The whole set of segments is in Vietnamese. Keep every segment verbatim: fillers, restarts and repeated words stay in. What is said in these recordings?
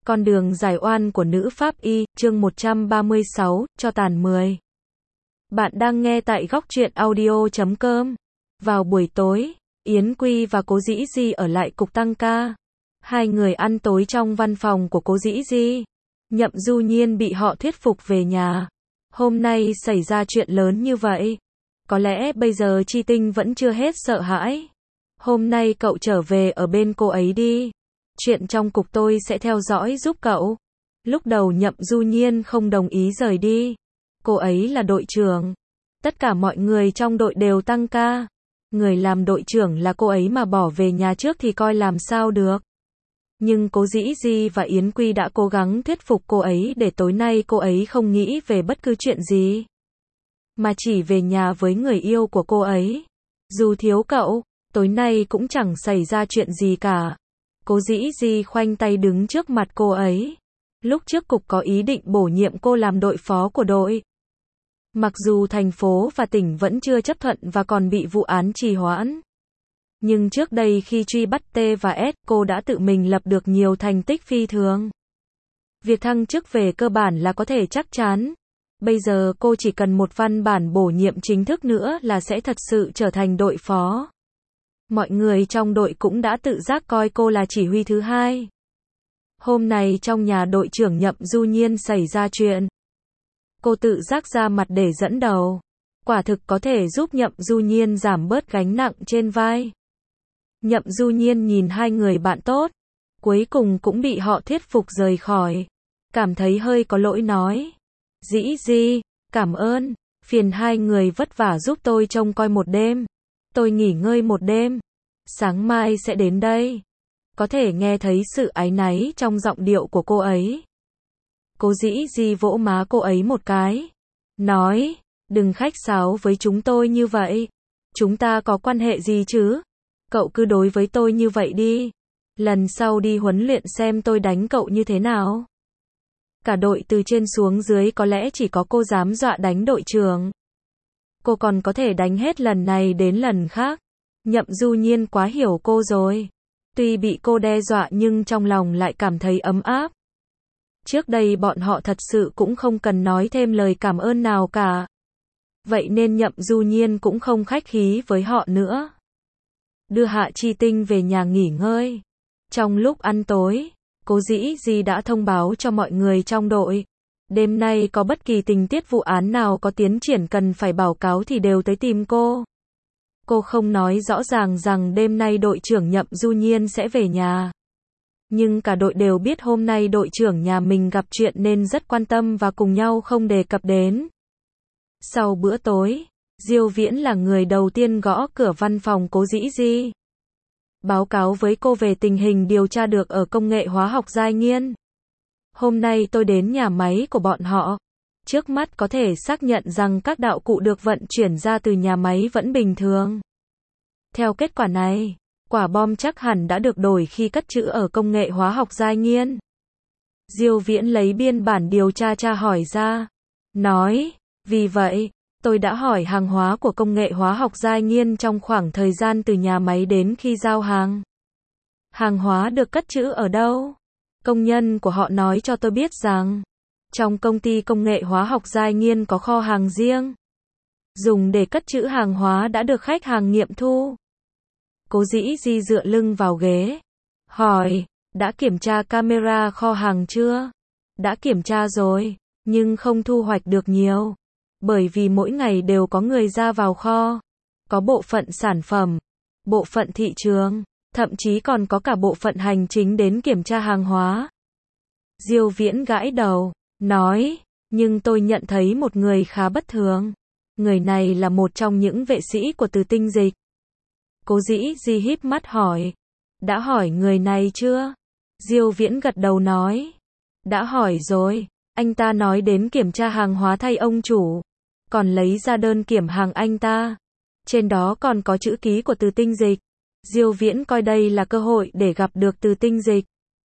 Con đường giải oan của nữ pháp y, chương một trăm ba mươi sáu, cho tàn mười. Bạn đang nghe tại góc truyện audio chấm com. Vào buổi tối, Yến Quy và Cố Dĩ Di ở lại cục tăng ca. Hai người ăn tối trong văn phòng của Cố Dĩ Di. Nhậm Du Nhiên bị họ thuyết phục về nhà. Hôm nay xảy ra chuyện lớn như vậy. Có lẽ bây giờ Chi Tinh vẫn chưa hết sợ hãi. Hôm nay cậu trở về ở bên cô ấy đi. Chuyện trong cục tôi sẽ theo dõi giúp cậu. Lúc đầu Nhậm Du Nhiên không đồng ý rời đi. Cô ấy là đội trưởng. Tất cả mọi người trong đội đều tăng ca. Người làm đội trưởng là cô ấy mà bỏ về nhà trước thì coi làm sao được. Nhưng Cố Dĩ Di và Yến Quy đã cố gắng thuyết phục cô ấy để tối nay cô ấy không nghĩ về bất cứ chuyện gì. Mà chỉ về nhà với người yêu của cô ấy. Dù thiếu cậu, tối nay cũng chẳng xảy ra chuyện gì cả. Cố Dĩ Di khoanh tay đứng trước mặt cô ấy. Lúc trước cục có ý định bổ nhiệm cô làm đội phó của đội. Mặc dù thành phố và tỉnh vẫn chưa chấp thuận và còn bị vụ án trì hoãn. Nhưng trước đây khi truy bắt T và S, cô đã tự mình lập được nhiều thành tích phi thường. Việc thăng chức về cơ bản là có thể chắc chắn. Bây giờ cô chỉ cần một văn bản bổ nhiệm chính thức nữa là sẽ thật sự trở thành đội phó. Mọi người trong đội cũng đã tự giác coi cô là chỉ huy thứ hai. Hôm nay trong nhà đội trưởng Nhậm Du Nhiên xảy ra chuyện. Cô tự giác ra mặt để dẫn đầu. Quả thực có thể giúp Nhậm Du Nhiên giảm bớt gánh nặng trên vai. Nhậm Du Nhiên nhìn hai người bạn tốt. Cuối cùng cũng bị họ thuyết phục rời khỏi. Cảm thấy hơi có lỗi nói. Dĩ Di, cảm ơn. Phiền hai người vất vả giúp tôi trông coi một đêm. Tôi nghỉ ngơi một đêm. Sáng mai sẽ đến đây. Có thể nghe thấy sự áy náy trong giọng điệu của cô ấy. Cố Dĩ Di vỗ má cô ấy một cái. Nói, đừng khách sáo với chúng tôi như vậy. Chúng ta có quan hệ gì chứ? Cậu cứ đối với tôi như vậy đi. Lần sau đi huấn luyện xem tôi đánh cậu như thế nào. Cả đội từ trên xuống dưới có lẽ chỉ có cô dám dọa đánh đội trưởng. Cô còn có thể đánh hết lần này đến lần khác. Nhậm Du Nhiên quá hiểu cô rồi. Tuy bị cô đe dọa nhưng trong lòng lại cảm thấy ấm áp. Trước đây bọn họ thật sự cũng không cần nói thêm lời cảm ơn nào cả. Vậy nên Nhậm Du Nhiên cũng không khách khí với họ nữa. Đưa Hạ Chi Tinh về nhà nghỉ ngơi. Trong lúc ăn tối, Cố Dĩ Di đã thông báo cho mọi người trong đội. Đêm nay có bất kỳ tình tiết vụ án nào có tiến triển cần phải báo cáo thì đều tới tìm cô. Cô không nói rõ ràng rằng đêm nay đội trưởng Nhậm Du Nhiên sẽ về nhà. Nhưng cả đội đều biết hôm nay đội trưởng nhà mình gặp chuyện nên rất quan tâm và cùng nhau không đề cập đến. Sau bữa tối, Diêu Viễn là người đầu tiên gõ cửa văn phòng Cố Dĩ Di. Báo cáo với cô về tình hình điều tra được ở công nghệ hóa học Giai Nghiên. Hôm nay tôi đến nhà máy của bọn họ. Trước mắt có thể xác nhận rằng các đạo cụ được vận chuyển ra từ nhà máy vẫn bình thường. Theo kết quả này, quả bom chắc hẳn đã được đổi khi cất trữ ở công nghệ hóa học Giai Nghiên. Diêu Viễn lấy biên bản điều tra tra hỏi ra. Nói, vì vậy, tôi đã hỏi hàng hóa của công nghệ hóa học Giai Nghiên trong khoảng thời gian từ nhà máy đến khi giao hàng. Hàng hóa được cất trữ ở đâu? Công nhân của họ nói cho tôi biết rằng, trong công ty công nghệ hóa học Giai Nghiên có kho hàng riêng. Dùng để cất trữ hàng hóa đã được khách hàng nghiệm thu. Cố Dĩ Di dựa lưng vào ghế. Hỏi, đã kiểm tra camera kho hàng chưa? Đã kiểm tra rồi, nhưng không thu hoạch được nhiều. Bởi vì mỗi ngày đều có người ra vào kho. Có bộ phận sản phẩm, bộ phận thị trường, thậm chí còn có cả bộ phận hành chính đến kiểm tra hàng hóa. Diêu Viễn gãi đầu, nói, nhưng tôi nhận thấy một người khá bất thường. Người này là một trong những vệ sĩ của Từ Tinh Dịch. Cố Dĩ Di híp mắt hỏi, đã hỏi người này chưa? Diêu Viễn gật đầu nói, đã hỏi rồi, anh ta nói đến kiểm tra hàng hóa thay ông chủ, còn lấy ra đơn kiểm hàng anh ta. Trên đó còn có chữ ký của Từ Tinh Dịch. Diêu Viễn coi đây là cơ hội để gặp được Từ Tinh Dịch.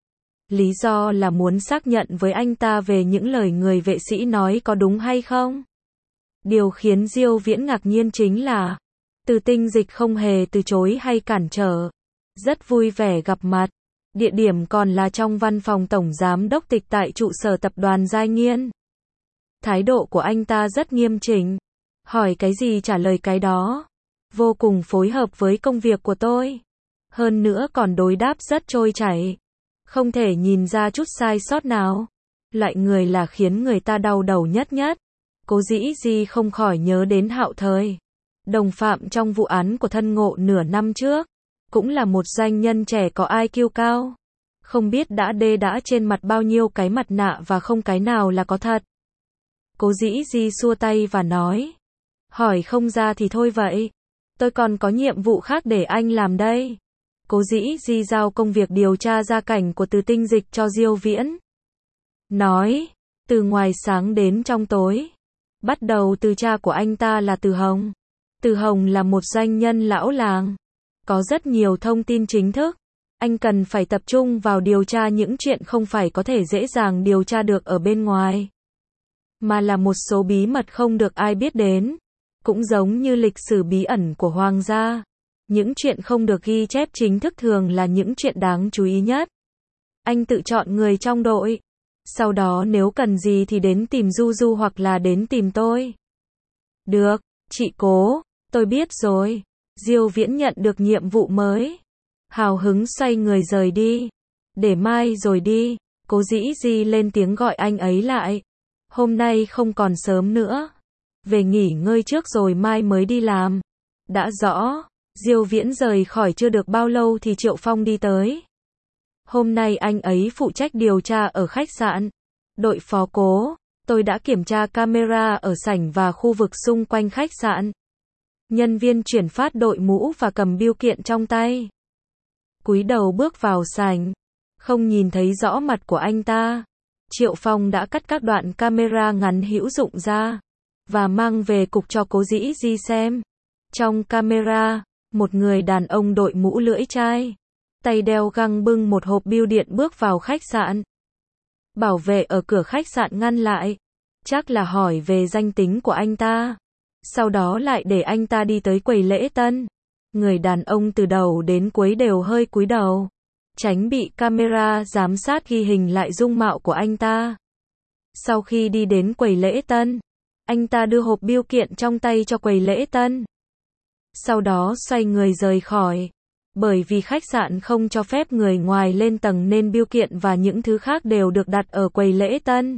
Lý do là muốn xác nhận với anh ta về những lời người vệ sĩ nói có đúng hay không. Điều khiến Diêu Viễn ngạc nhiên chính là, Từ Tinh Dịch không hề từ chối hay cản trở. Rất vui vẻ gặp mặt. Địa điểm còn là trong văn phòng tổng giám đốc tịch tại trụ sở tập đoàn Giai Nghiên. Thái độ của anh ta rất nghiêm chỉnh. Hỏi cái gì trả lời cái đó. Vô cùng phối hợp với công việc của tôi. Hơn nữa còn đối đáp rất trôi chảy. Không thể nhìn ra chút sai sót nào. Loại người là khiến người ta đau đầu nhất nhất. Cố dĩ di không khỏi nhớ đến Hạo Thời. Đồng phạm trong vụ án của thân Ngộ nửa năm trước. Cũng là một doanh nhân trẻ có i kiu cao. Không biết đã đê đã trên mặt bao nhiêu cái mặt nạ và không cái nào là có thật. Cố dĩ di xua tay và nói. Hỏi không ra thì thôi vậy. Tôi còn có nhiệm vụ khác để anh làm đây. Cố dĩ di giao công việc điều tra gia cảnh của Từ Tinh Dịch cho Diêu Viễn. Nói. Từ ngoài sáng đến trong tối. Bắt đầu từ cha của anh ta là Từ Hồng. Từ Hồng là một doanh nhân lão làng. Có rất nhiều thông tin chính thức. Anh cần phải tập trung vào điều tra những chuyện không phải có thể dễ dàng điều tra được ở bên ngoài. Mà là một số bí mật không được ai biết đến. Cũng giống như lịch sử bí ẩn của Hoàng gia. Những chuyện không được ghi chép chính thức thường là những chuyện đáng chú ý nhất. Anh tự chọn người trong đội. Sau đó nếu cần gì thì đến tìm Du Du hoặc là đến tìm tôi. Được, chị Cố, tôi biết rồi. Diêu Viễn nhận được nhiệm vụ mới. Hào hứng xoay người rời đi. Để mai rồi đi. Cố dĩ di lên tiếng gọi anh ấy lại. Hôm nay không còn sớm nữa. Về nghỉ ngơi trước rồi mai mới đi làm. Đã rõ. Diêu Viễn rời khỏi chưa được bao lâu thì Triệu Phong đi tới. Hôm nay anh ấy phụ trách điều tra ở khách sạn. Đội phó Cố, tôi đã kiểm tra camera ở sảnh và khu vực xung quanh khách sạn. Nhân viên chuyển phát đội mũ và cầm bưu kiện trong tay. Cúi đầu bước vào sảnh. Không nhìn thấy rõ mặt của anh ta. Triệu Phong đã cắt các đoạn camera ngắn hữu dụng ra. Và mang về cục cho Cố dĩ di xem. Trong camera, một người đàn ông đội mũ lưỡi chai. Tay đeo găng bưng một hộp bưu điện bước vào khách sạn. Bảo vệ ở cửa khách sạn ngăn lại. Chắc là hỏi về danh tính của anh ta. Sau đó lại để anh ta đi tới quầy lễ tân. Người đàn ông từ đầu đến cuối đều hơi cúi đầu. Tránh bị camera giám sát ghi hình lại dung mạo của anh ta. Sau khi đi đến quầy lễ tân, anh ta đưa hộp bưu kiện trong tay cho quầy lễ tân. Sau đó xoay người rời khỏi. Bởi vì khách sạn không cho phép người ngoài lên tầng nên bưu kiện và những thứ khác đều được đặt ở quầy lễ tân.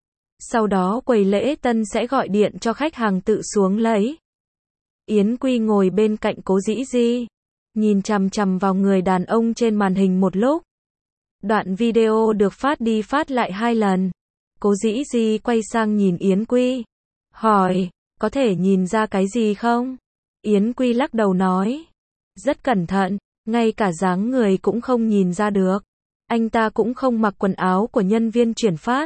Sau đó quầy lễ tân sẽ gọi điện cho khách hàng tự xuống lấy. Yến Quy ngồi bên cạnh Cố dĩ di. Nhìn chằm chằm vào người đàn ông trên màn hình một lúc. Đoạn video được phát đi phát lại hai lần. Cố dĩ di quay sang nhìn Yến Quy. Hỏi, có thể nhìn ra cái gì không? Yến Quy lắc đầu nói. Rất cẩn thận, ngay cả dáng người cũng không nhìn ra được. Anh ta cũng không mặc quần áo của nhân viên chuyển phát.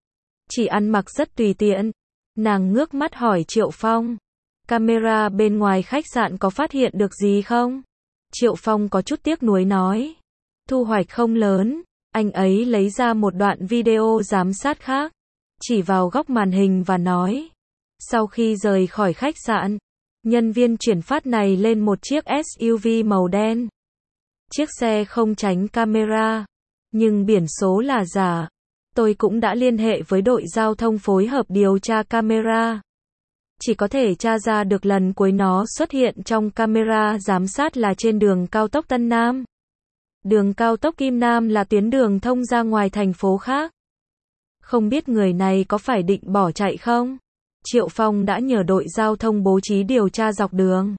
Chỉ ăn mặc rất tùy tiện. Nàng ngước mắt hỏi Triệu Phong. Camera bên ngoài khách sạn có phát hiện được gì không? Triệu Phong có chút tiếc nuối nói. Thu hoạch không lớn. Anh ấy lấy ra một đoạn video giám sát khác. Chỉ vào góc màn hình và nói. Sau khi rời khỏi khách sạn, nhân viên chuyển phát này lên một chiếc ét u vê màu đen. Chiếc xe không tránh camera. Nhưng biển số là giả. Tôi cũng đã liên hệ với đội giao thông phối hợp điều tra camera. Chỉ có thể tra ra được lần cuối nó xuất hiện trong camera giám sát là trên đường cao tốc Tân Nam. Đường cao tốc Kim Nam là tuyến đường thông ra ngoài thành phố khác. Không biết người này có phải định bỏ chạy không? Triệu Phong đã nhờ đội giao thông bố trí điều tra dọc đường.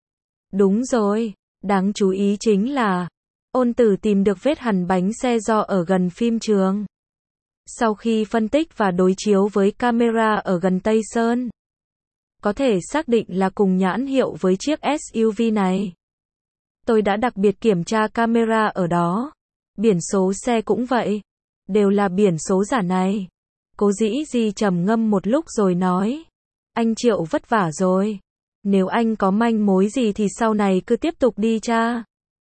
Đúng rồi, đáng chú ý chính là Ôn Tử tìm được vết hằn bánh xe do ở gần phim trường. Sau khi phân tích và đối chiếu với camera ở gần Tây Sơn, có thể xác định là cùng nhãn hiệu với chiếc ét u vê này. Tôi đã đặc biệt kiểm tra camera ở đó. Biển số xe cũng vậy. Đều là biển số giả này. Cố dĩ di trầm ngâm một lúc rồi nói. Anh Triệu vất vả rồi. Nếu anh có manh mối gì thì sau này cứ tiếp tục đi tra.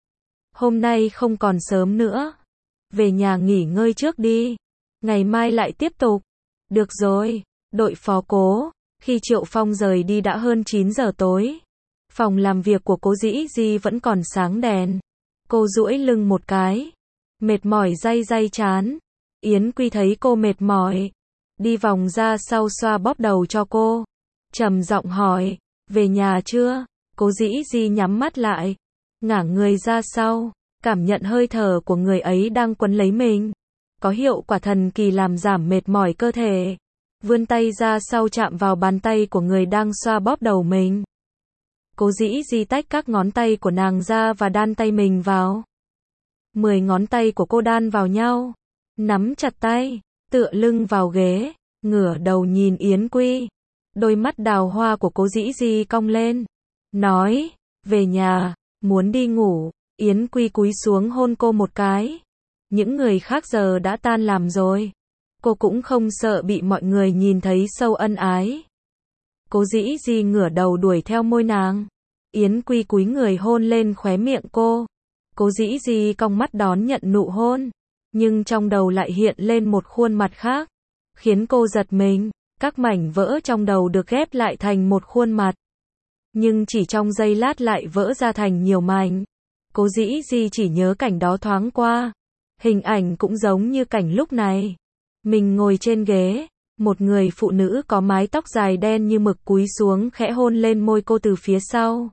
Hôm nay không còn sớm nữa. Về nhà nghỉ ngơi trước đi. Ngày mai lại tiếp tục. Được rồi. Đội phó Cố. Khi Triệu Phong rời đi đã hơn chín giờ tối. Phòng làm việc của Cố dĩ di vẫn còn sáng đèn. Cô duỗi lưng một cái. mệt mỏi day day chán. Yến Quy thấy cô mệt mỏi, đi vòng ra sau xoa bóp đầu cho cô, trầm giọng hỏi, về nhà chưa? Cố Dĩ Di nhắm mắt lại, ngả người ra sau, cảm nhận hơi thở của người ấy đang quấn lấy mình, có hiệu quả thần kỳ làm giảm mệt mỏi cơ thể. Vươn tay ra sau chạm vào bàn tay của người đang xoa bóp đầu mình. Cố Dĩ Di tách các ngón tay của nàng ra và đan tay mình vào. Mười ngón tay của cô đan vào nhau, nắm chặt tay, tựa lưng vào ghế, ngửa đầu nhìn Yến Quy. Đôi mắt đào hoa của Cố Dĩ Di cong lên, nói, về nhà, muốn đi ngủ. Yến Quy cúi xuống hôn cô một cái. Những người khác giờ đã tan làm rồi. Cô cũng không sợ bị mọi người nhìn thấy sâu ân ái. Cố Dĩ Di ngửa đầu đuổi theo môi nàng. Yến Quy cúi người hôn lên khóe miệng cô. Cố Dĩ Di cong mắt đón nhận nụ hôn, nhưng trong đầu lại hiện lên một khuôn mặt khác, khiến cô giật mình. Các mảnh vỡ trong đầu được ghép lại thành một khuôn mặt, nhưng chỉ trong giây lát lại vỡ ra thành nhiều mảnh. Cố Dĩ Di chỉ nhớ cảnh đó thoáng qua. Hình ảnh cũng giống như cảnh lúc này. Mình ngồi trên ghế, một người phụ nữ có mái tóc dài đen như mực cúi xuống khẽ hôn lên môi cô từ phía sau.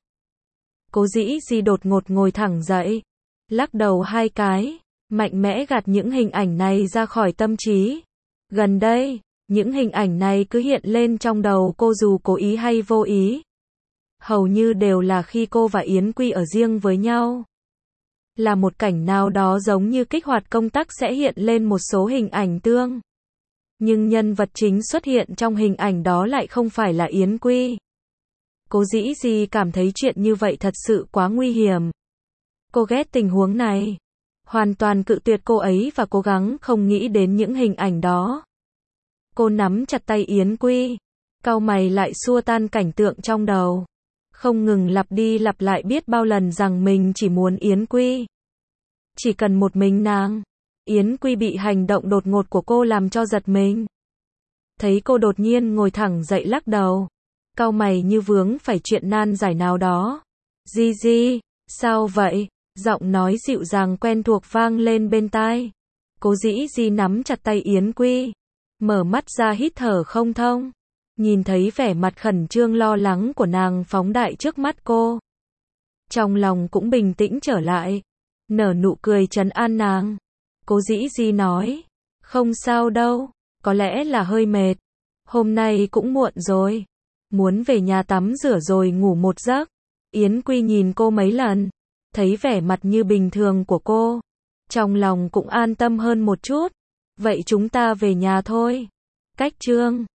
Cố Dĩ Di đột ngột ngồi thẳng dậy, lắc đầu hai cái, mạnh mẽ gạt những hình ảnh này ra khỏi tâm trí. Gần đây, những hình ảnh này cứ hiện lên trong đầu cô dù cố ý hay vô ý. Hầu như đều là khi cô và Yến Quy ở riêng với nhau. Là một cảnh nào đó giống như kích hoạt công tắc sẽ hiện lên một số hình ảnh tương. Nhưng nhân vật chính xuất hiện trong hình ảnh đó lại không phải là Yến Quy. Cố Dĩ Di cảm thấy chuyện như vậy thật sự quá nguy hiểm. Cô ghét tình huống này. Hoàn toàn cự tuyệt cô ấy và cố gắng không nghĩ đến những hình ảnh đó. Cô nắm chặt tay Yến Quy, cau mày lại xua tan cảnh tượng trong đầu. Không ngừng lặp đi lặp lại biết bao lần rằng mình chỉ muốn Yến Quy. Chỉ cần một mình nàng. Yến Quy bị hành động đột ngột của cô làm cho giật mình. Thấy cô đột nhiên ngồi thẳng dậy lắc đầu, cau mày như vướng phải chuyện nan giải nào đó. Di Di, sao vậy? Giọng nói dịu dàng quen thuộc vang lên bên tai. Cố Dĩ Di nắm chặt tay Yến Quy, mở mắt ra hít thở không thông. Nhìn thấy vẻ mặt khẩn trương lo lắng của nàng phóng đại trước mắt cô, trong lòng cũng bình tĩnh trở lại, nở nụ cười trấn an nàng. Cố Dĩ Di nói, không sao đâu, có lẽ là hơi mệt. Hôm nay cũng muộn rồi, muốn về nhà tắm rửa rồi ngủ một giấc. Yến Quy nhìn cô mấy lần, thấy vẻ mặt như bình thường của cô, trong lòng cũng an tâm hơn một chút. Vậy chúng ta về nhà thôi. Cách chương